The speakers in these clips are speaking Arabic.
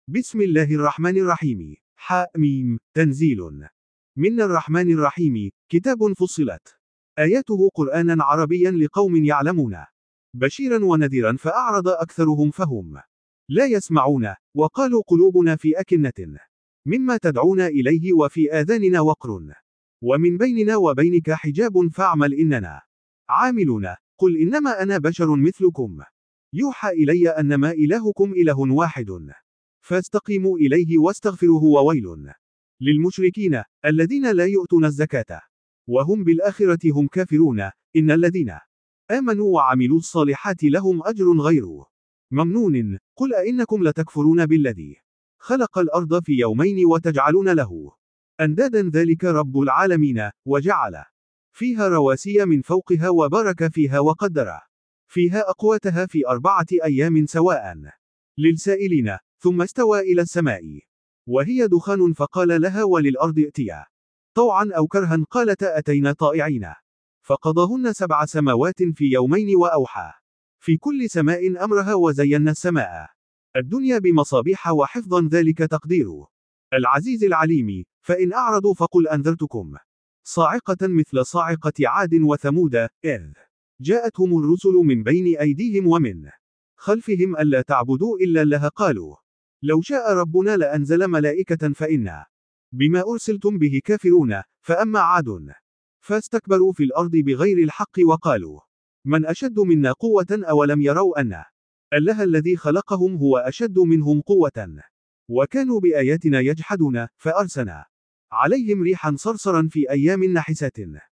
بسم الله الرحمن الرحيم. حم. تنزيل من الرحمن الرحيم، كتاب فصلت آياته قرآنا عربيا لقوم يعلمون، بشيرا ونذيرا فأعرض أكثرهم فهم لا يسمعون، وقالوا قلوبنا في أكنة مما تدعون إليه وفي آذاننا وقر ومن بيننا وبينك حجاب فاعمل إننا عاملون. قل إنما أنا بشر مثلكم يوحى إلي أنما إلهكم إله واحد فاستقيموا إليه واستغفروه. وويل للمشركين الذين لا يؤتون الزكاة وهم بالآخرة هم كافرون. إن الذين آمنوا وعملوا الصالحات لهم أجر غير ممنون. قل أئنكم لتكفرون بالذي خلق الأرض في يومين وتجعلون له أندادا ذلك رب العالمين وجعل فيها رواسي من فوقها وبارك فيها وقدر فيها أقواتها في 4 أيام سواء للسائلين، ثم استوى إلى السماء وهي دخان فقال لها وللأرض ائتيا طوعا أو كرها قالتا أتينا طائعين فقضاهن 7 سماوات في يومين وأوحى في كل سماء أمرها وزينا السماء الدنيا بمصابيح وحفظا ذلك تقدير العزيز العليم. فإن أعرضوا فقل أنذرتكم صاعقة مثل صاعقة عاد وثمود إذ جاءتهم الرسل من بين أيديهم ومن خلفهم ألا تعبدوا إلا الله قالوا لو شاء ربنا لأنزل ملائكة فإنا بما أرسلتم به كافرون. فأما عاد فاستكبروا في الأرض بغير الحق وقالوا من أشد منا قوة أولم يروا أن الله الذي خلقهم هو أشد منهم قوة وكانوا بآياتنا يجحدون. فأرسلنا عليهم ريحا صرصرا في أيام نحسات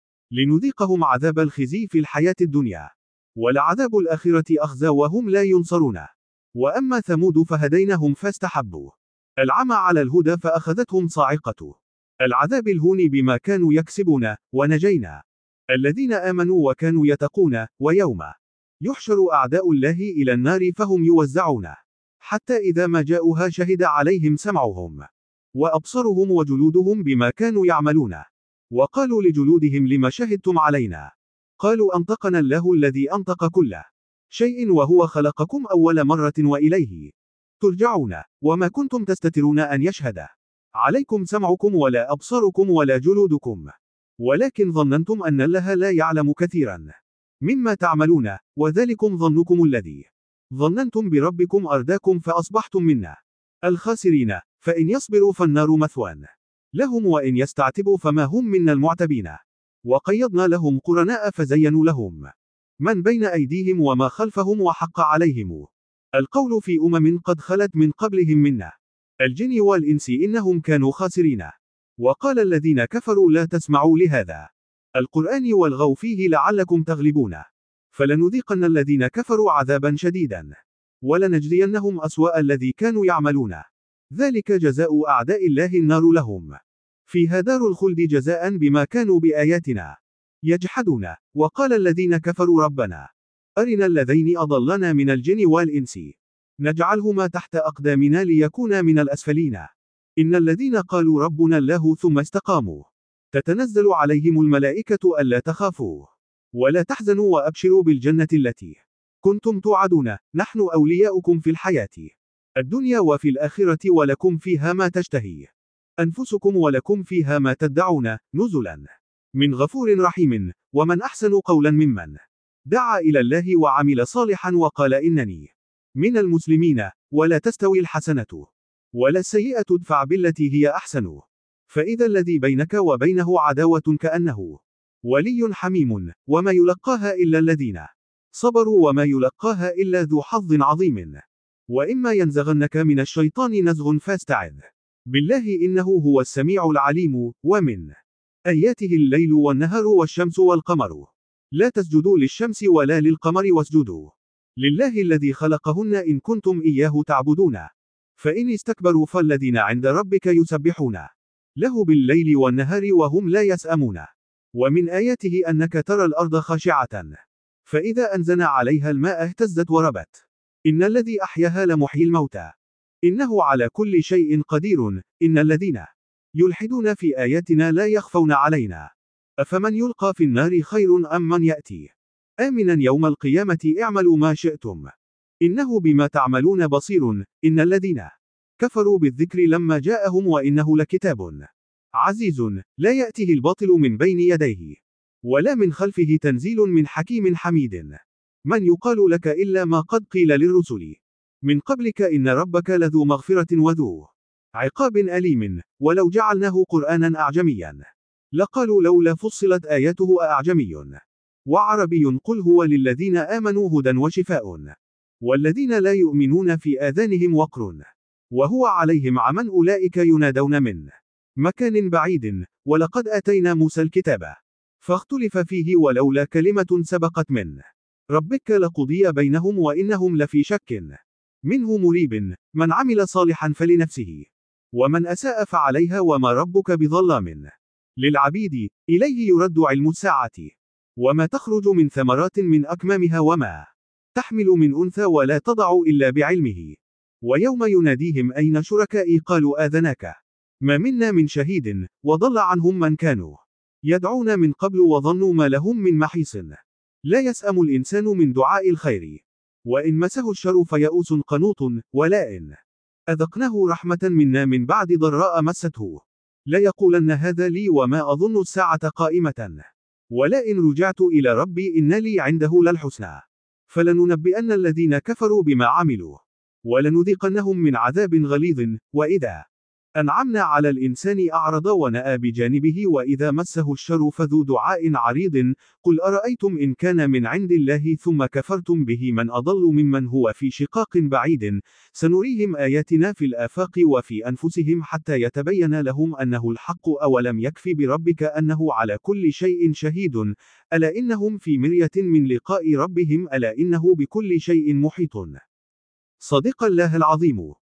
لنذيقهم عذاب الخزي في الحياة الدنيا ولعذاب الآخرة أخزى وهم لا ينصرون. وأما ثمود فهديناهم فاستحبوا العمى على الهدى فأخذتهم صاعقة العذاب الهون بما كانوا يكسبون. ونجينا الذين آمنوا وكانوا يتقون. ويوم يحشر أعداء الله إلى النار فهم يوزعون حتى إذا ما جاءوها شهد عليهم سمعهم وأبصرهم وجلودهم بما كانوا يعملون. وقالوا لجلودهم لما شهدتم علينا قالوا أنطقنا الله الذي أنطق كل شيء وهو خلقكم أول مرة وإليه ترجعون. وما كنتم تستترون أن يشهد عليكم سمعكم ولا أبصاركم ولا جلودكم ولكن ظننتم أن الله لا يعلم كثيرا مما تعملون وذلكم ظنكم الذي ظننتم بربكم أرداكم فأصبحتم منا الخاسرين. فإن يصبروا فالنار مثوى لهم وإن يستعتبوا فما هم منا المعتبين. وقيضنا لهم قرناء فزينوا لهم من بين أيديهم وما خلفهم وحق عليهم القول في قد خلت من قبلهم منا الجن والإنس إنهم كانوا خاسرين. وقال الذين كفروا لا تسمعوا لهذا القرآن والغوا فيه لعلكم تغلبون فلنذيقن الذين كفروا عذابا شديدا ولنجزينهم أسوأ الذي كانوا يعملون. ذلك جزاء أعداء الله النار لهم فيها دار الخلد جزاء بما كانوا بآياتنا يجحدون. وقال الذين كفروا ربنا أرنا الذين أضلنا من الجن والإنس نجعلهما تحت أقدامنا ليكونا من الأسفلين. إن الذين قالوا ربنا الله ثم استقاموا تتنزل عليهم الملائكة ألا تخافوا ولا تحزنوا وأبشروا بالجنة التي كنتم توعدون نحن أولياؤكم في الحياة الدنيا وفي الآخرة ولكم فيها ما تشتهي أنفسكم ولكم فيها ما تدعون نزلا من غفور رحيم. ومن أحسن قولا ممن دعا إلى الله وعمل صالحا وقال إنني من المسلمين. ولا تستوي الحسنة ولا السيئة ادفع بالتي هي أحسن فإذا الذي بينك وبينه عداوة كأنه ولي حميم. وما يلقاها إلا الذين صبروا وما يلقاها إلا ذو حظ عظيم. وإما ينزغنك من الشيطان نزغ فاستعذ بالله إنه هو السميع العليم. ومن آياته الليل والنهار والشمس والقمر لا تسجدوا للشمس ولا للقمر واسجدوا لله الذي خلقهن إن كنتم إياه تعبدون. فإن استكبروا فالذين عند ربك يسبحون له بالليل والنهار وهم لا يسأمون. ومن آياته أنك ترى الأرض خاشعة فإذا أنزلنا عليها الماء اهتزت وربت. إن الذي أحياها لمحيي الموتى إنه على كل شيء قدير. إن الذين يلحدون في آياتنا لا يخفون علينا أفمن يلقى في النار خير أم من يأتي آمنا يوم القيامة اعملوا ما شئتم إنه بما تعملون بصير. إن الذين كفروا بالذكر لما جاءهم وإنه لكتاب عزيز لا يأتيه الباطل من بين يديه ولا من خلفه تنزيل من حكيم حميد. من يقال لك إلا ما قد قيل للرسل من قبلك إن ربك لذو مغفرة وذو عقاب أليم. ولو جعلناه قرآنا أعجميا لقالوا لولا فصلت آياته أعجمي وعربي قل هو للذين آمنوا هدى وشفاء والذين لا يؤمنون في آذانهم وقر وهو عليهم عمى أولئك ينادون من مكان بعيد ولقد آتينا موسى الكتاب فاختلف فيه ولولا كلمة سبقت من ربك لقضي بينهم وإنهم لفي شك منه مريب. من عمل صالحا فلنفسه ومن أساء فعليها وما ربك بظلام للعبيد. إليه يرد علم الساعة وما تخرج من ثمرات من أكمامها وما تحمل من أنثى ولا تضع إلا بعلمه. ويوم يناديهم أين شركائي قالوا آذناك ما منا من شهيد وضل عنهم من كانوا يدعون من قبل وظنوا ما لهم من محيص. لا يسأم الإنسان من دعاء الخير وإن مسه الشر فيئوس قنوط ولئن أذقناه رحمة منا من بعد ضراء مسته ليقولن هذا لي وما أظن الساعة قائمة ولئن رجعت إلى ربي إن لي عنده للحسنى فلننبئن الذين كفروا بما عملوا ولنذيقنهم من عذاب غليظ. وإذا أنعمنا على الإنسان أعرض ونأى بجانبه وإذا مسه الشر فذو دعاء عريض. قل أرأيتم إن كان من عند الله ثم كفرتم به من أضل ممن هو في شقاق بعيد سنريهم آياتنا في الآفاق وفي أنفسهم حتى يتبين لهم أنه الحق أولم يكف بربك أنه على كل شيء شهيد ألا إنهم في مرية من لقاء ربهم ألا إنه بكل شيء محيط. صدق الله العظيم.